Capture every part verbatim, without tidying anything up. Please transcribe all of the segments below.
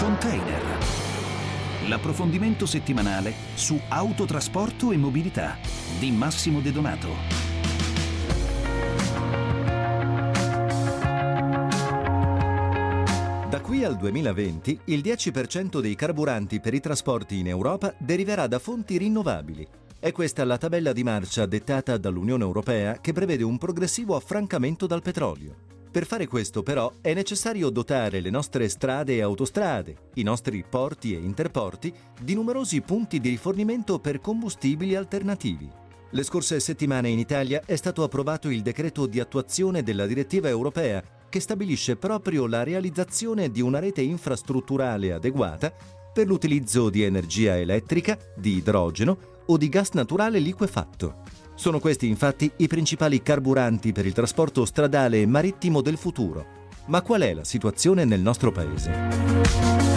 Container. L'approfondimento settimanale su autotrasporto e mobilità di Massimo De Donato. Da qui al duemilaventi il dieci per cento dei carburanti per i trasporti in Europa deriverà da fonti rinnovabili. È questa la tabella di marcia dettata dall'Unione Europea che prevede un progressivo affrancamento dal petrolio. Per fare questo, però, è necessario dotare le nostre strade e autostrade, i nostri porti e interporti, di numerosi punti di rifornimento per combustibili alternativi. Le scorse settimane in Italia è stato approvato il decreto di attuazione della direttiva europea che stabilisce proprio la realizzazione di una rete infrastrutturale adeguata per l'utilizzo di energia elettrica, di idrogeno o di gas naturale liquefatto. Sono questi infatti i principali carburanti per il trasporto stradale e marittimo del futuro. Ma qual è la situazione nel nostro paese?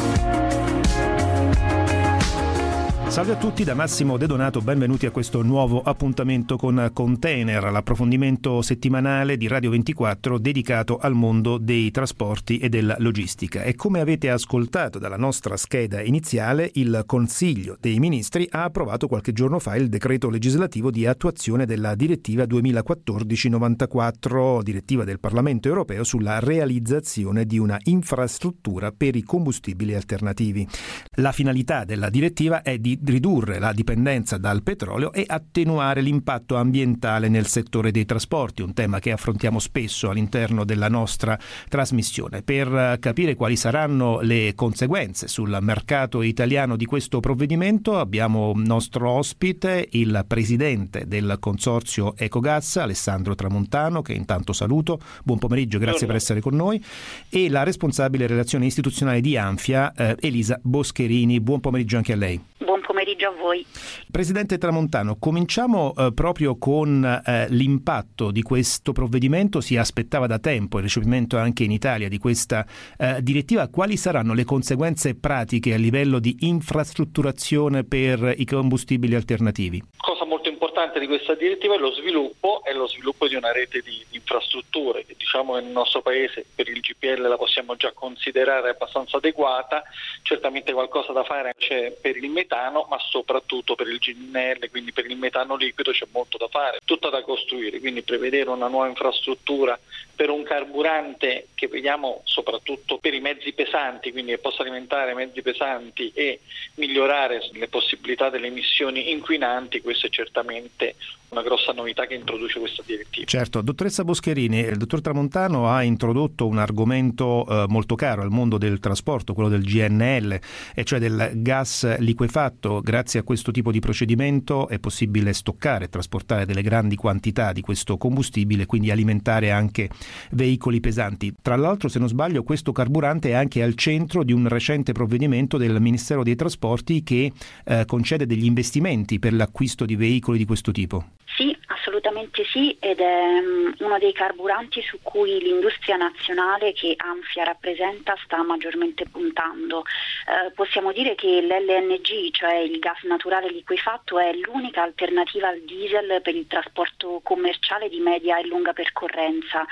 Salve a tutti da Massimo De Donato, benvenuti a questo nuovo appuntamento con Container, l'approfondimento settimanale di Radio ventiquattro dedicato al mondo dei trasporti e della logistica. E come avete ascoltato dalla nostra scheda iniziale, il Consiglio dei Ministri ha approvato qualche giorno fa il decreto legislativo di attuazione della direttiva duemilaquattordici novantaquattro, direttiva del Parlamento europeo sulla realizzazione di una infrastruttura per i combustibili alternativi. La finalità della direttiva è di ridurre la dipendenza dal petrolio e attenuare l'impatto ambientale nel settore dei trasporti, un tema che affrontiamo spesso all'interno della nostra trasmissione. Per capire quali saranno le conseguenze sul mercato italiano di questo provvedimento abbiamo nostro ospite, il presidente del consorzio Ecogas, Alessandro Tramontano, che intanto saluto. Buon pomeriggio, grazie per essere con noi. E la responsabile relazioni istituzionali di Anfia, eh, Elisa Boscherini. Buon pomeriggio anche a lei. Buon pomeriggio a voi. Presidente Tramontano, cominciamo eh, proprio con eh, l'impatto di questo provvedimento. Si aspettava da tempo il recepimento anche in Italia di questa eh, direttiva. Quali saranno le conseguenze pratiche a livello di infrastrutturazione per i combustibili alternativi? Cosa molto importante di questa direttiva è lo sviluppo e lo sviluppo di una rete di, di infrastrutture che, diciamo, nel nostro paese per il G P L la possiamo già considerare abbastanza adeguata. Certamente qualcosa da fare c'è per il metano, ma soprattutto per il G N L, quindi per il metano liquido c'è molto da fare, tutto da costruire, quindi prevedere una nuova infrastruttura per un carburante che vediamo soprattutto per i mezzi pesanti, quindi che possa alimentare mezzi pesanti e migliorare le possibilità delle emissioni inquinanti. Questo è certamente una grossa novità che introduce questa direttiva. Certo, dottoressa Boscherini, il dottor Tramontano ha introdotto un argomento eh, molto caro al mondo del trasporto, quello del G N L, e cioè del gas liquefatto. Grazie a questo tipo di procedimento è possibile stoccare e trasportare delle grandi quantità di questo combustibile, quindi alimentare anche veicoli pesanti. Tra l'altro, se non sbaglio, questo carburante è anche al centro di un recente provvedimento del Ministero dei Trasporti che eh, concede degli investimenti per l'acquisto di veicoli di questo tipo. Sì, assolutamente sì, ed è um, uno dei carburanti su cui l'industria nazionale che Anfia rappresenta sta maggiormente puntando. Eh, possiamo dire che l'L N G, cioè il gas naturale liquefatto, è l'unica alternativa al diesel per il trasporto commerciale di media e lunga percorrenza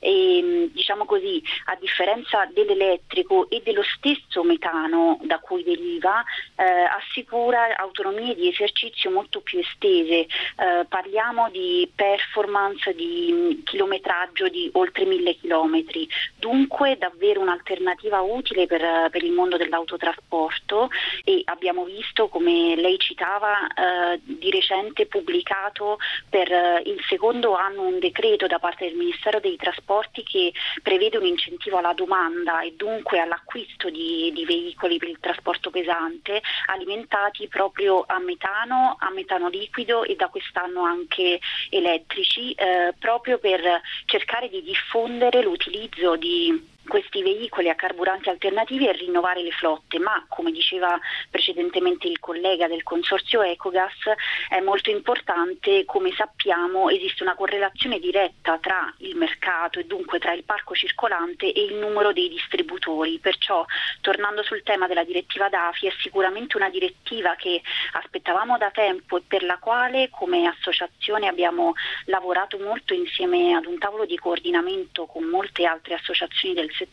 e, diciamo così, a differenza dell'elettrico e dello stesso metano da cui deriva, eh, assicura autonomie di esercizio molto più estese. Eh, Parliamo di performance, di chilometraggio di oltre mille chilometri, dunque davvero un'alternativa utile per, per il mondo dell'autotrasporto, e abbiamo visto, come lei citava, eh, di recente pubblicato per eh, il secondo anno un decreto da parte del Ministero dei Trasporti che prevede un incentivo alla domanda e dunque all'acquisto di, di veicoli per il trasporto pesante alimentati proprio a metano, a metano liquido e da quest'anno anche elettrici, eh, proprio per cercare di diffondere l'utilizzo di questi veicoli a carburanti alternativi e rinnovare le flotte. Ma, come diceva precedentemente il collega del consorzio Ecogas, è molto importante, come sappiamo, esiste una correlazione diretta tra il mercato e dunque tra il parco circolante e il numero dei distributori. Perciò, tornando sul tema della direttiva D A F I, è sicuramente una direttiva che aspettavamo da tempo e per la quale come associazione abbiamo lavorato molto insieme ad un tavolo di coordinamento con molte altre associazioni del settore,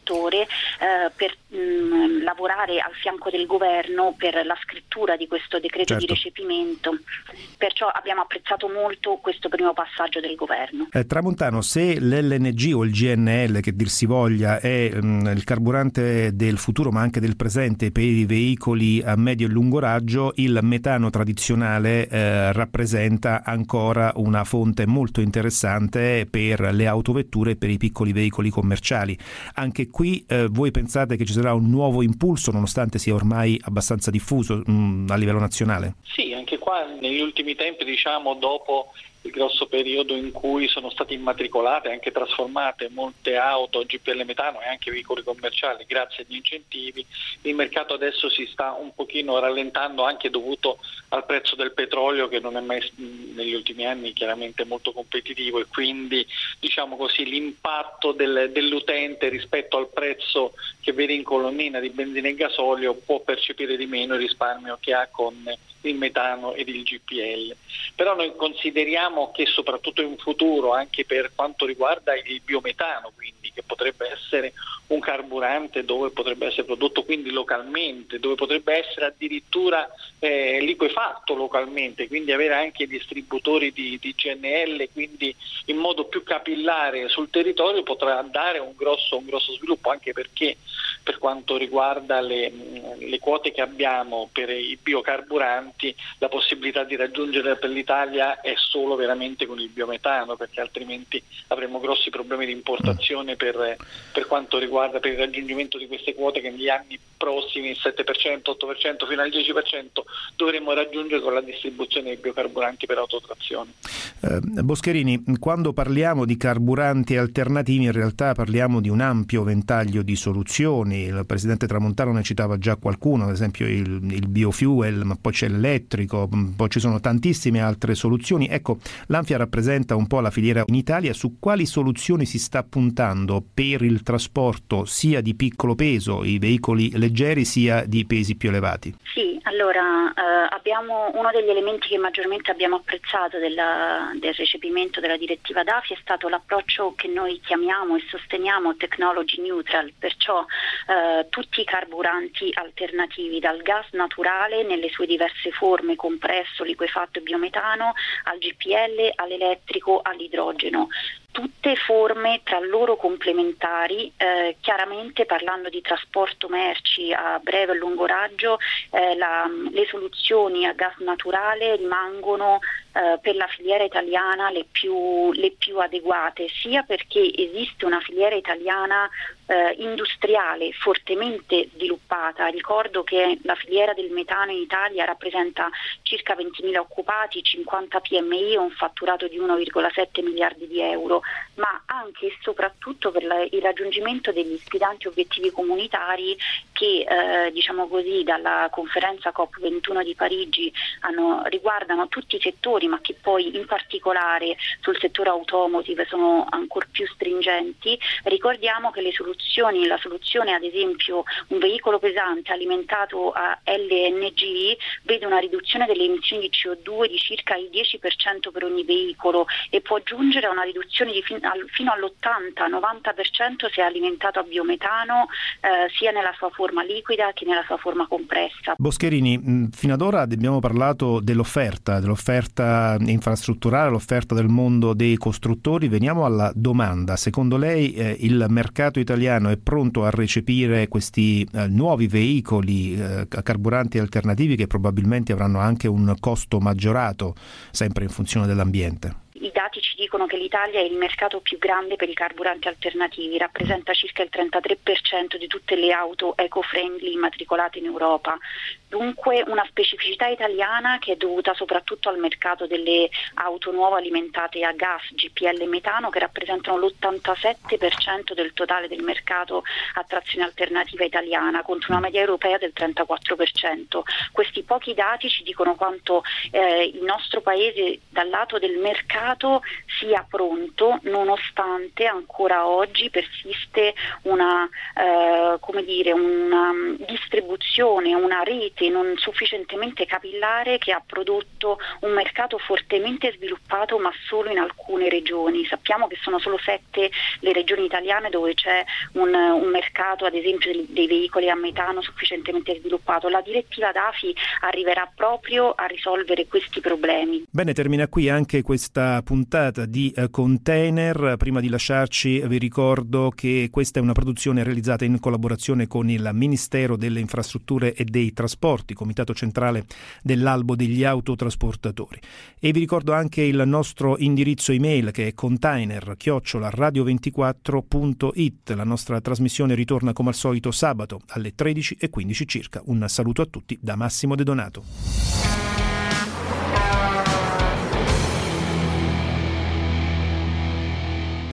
eh, per mh, lavorare al fianco del governo per la scrittura di questo decreto certo. di recepimento. Perciò abbiamo apprezzato molto questo primo passaggio del governo. Eh, Tramontano, se l'L N G o il G N L, che dir si voglia, è mh, il carburante del futuro ma anche del presente per i veicoli a medio e lungo raggio, il metano tradizionale eh, rappresenta ancora una fonte molto interessante per le autovetture e per i piccoli veicoli commerciali. Anche qui eh, voi pensate che ci sarà un nuovo impulso, nonostante sia ormai abbastanza diffuso mh, a livello nazionale? Sì, anche qua negli ultimi tempi, diciamo dopo il grosso periodo in cui sono state immatricolate e anche trasformate molte auto G P L metano e anche veicoli commerciali grazie agli incentivi, il mercato adesso si sta un pochino rallentando, anche dovuto al prezzo del petrolio che non è mai negli ultimi anni chiaramente molto competitivo, e quindi diciamo così l'impatto del, dell'utente rispetto al prezzo che vede in colonnina di benzina e gasolio può percepire di meno il risparmio che ha con il metano ed il G P L. Però noi consideriamo che soprattutto in futuro, anche per quanto riguarda il biometano, quindi che potrebbe essere un carburante dove potrebbe essere prodotto quindi localmente, dove potrebbe essere addirittura eh, liquefatto localmente, quindi avere anche distributori di, di G N L, quindi in modo più capillare sul territorio, potrà dare un grosso, un grosso sviluppo, anche perché per quanto riguarda le, le quote che abbiamo per i biocarburanti, la possibilità di raggiungere per l'Italia è solo veramente con il biometano, perché altrimenti avremo grossi problemi di importazione per, per quanto riguarda per il raggiungimento di queste quote che negli anni prossimi, il sette per cento, otto per cento fino al dieci per cento dovremo raggiungere con la distribuzione dei biocarburanti per autotrazione. Eh, Boscherini, quando parliamo di carburanti alternativi in realtà parliamo di un ampio ventaglio di soluzioni. Il presidente Tramontano ne citava già qualcuno, ad esempio il, il biofuel, ma poi c'è l'elettrico, poi ci sono tantissime altre soluzioni. Ecco, l'Anfia rappresenta un po' la filiera in Italia. Su quali soluzioni si sta puntando per il trasporto sia di piccolo peso, i veicoli leggeri, sia di pesi più elevati? Sì, allora eh, abbiamo uno degli elementi che maggiormente abbiamo apprezzato della, del recepimento della direttiva D A F I è stato l'approccio che noi chiamiamo e sosteniamo technology neutral, perciò eh, tutti i carburanti alternativi, dal gas naturale nelle sue diverse forme, compresso, liquefatto e biometano, al G P L, all'elettrico, all'idrogeno. Tutte forme tra loro complementari, eh, chiaramente parlando di trasporto merci a breve e lungo raggio, eh, la, le soluzioni a gas naturale rimangono eh, per la filiera italiana le più, le più adeguate, sia perché esiste una filiera italiana eh, industriale fortemente sviluppata. Ricordo che la filiera del metano in Italia rappresenta circa ventimila occupati, cinquanta P M I e un fatturato di uno virgola sette miliardi di euro, ma anche e soprattutto per la, il raggiungimento degli sfidanti obiettivi comunitari che eh, diciamo così dalla conferenza COP ventuno di Parigi hanno, riguardano tutti i settori, ma che poi in particolare sul settore automotive sono ancora più stringenti. Ricordiamo che le soluzioni, la soluzione ad esempio un veicolo pesante alimentato a L N G vede una riduzione delle emissioni di C O due di circa il dieci per cento per ogni veicolo e può giungere a una riduzione di fin, al, fino all'ottanta novanta per cento se è alimentato a biometano, eh, sia nella sua forma liquida che nella sua forma compressa. Boscherini, fino ad ora abbiamo parlato dell'offerta, dell'offerta infrastrutturale, l'offerta del mondo dei costruttori. Veniamo alla domanda. Secondo lei eh, il mercato italiano è pronto a recepire questi eh, nuovi veicoli eh, a carburanti alternativi che probabilmente avranno anche un costo maggiorato, sempre in funzione dell'ambiente? I dati ci dicono che l'Italia è il mercato più grande per i carburanti alternativi, rappresenta circa il trentatré per cento di tutte le auto eco-friendly immatricolate in Europa. Dunque una specificità italiana che è dovuta soprattutto al mercato delle auto nuove alimentate a gas, G P L e metano, che rappresentano l'ottantasette per cento del totale del mercato a trazione alternativa italiana, contro una media europea del trentaquattro per cento. Questi pochi dati ci dicono quanto eh, il nostro paese dal lato del mercato sia pronto, nonostante ancora oggi persiste una, eh, come dire, una distribuzione, una rete non sufficientemente capillare che ha prodotto un mercato fortemente sviluppato, ma solo in alcune regioni. Sappiamo che sono solo sette le regioni italiane dove c'è un, un mercato, ad esempio, dei, dei veicoli a metano sufficientemente sviluppato. La direttiva D A F I arriverà proprio a risolvere questi problemi. Bene, termina qui anche questa puntata di eh, Container. Prima di lasciarci vi ricordo che questa è una produzione realizzata in collaborazione con il Ministero delle Infrastrutture e dei Trasporti, Comitato Centrale dell'Albo degli Autotrasportatori. E vi ricordo anche il nostro indirizzo email, che è container chiocciola radio ventiquattro punto it. La nostra trasmissione ritorna come al solito sabato alle tredici e quindici circa. Un saluto a tutti da Massimo De Donato.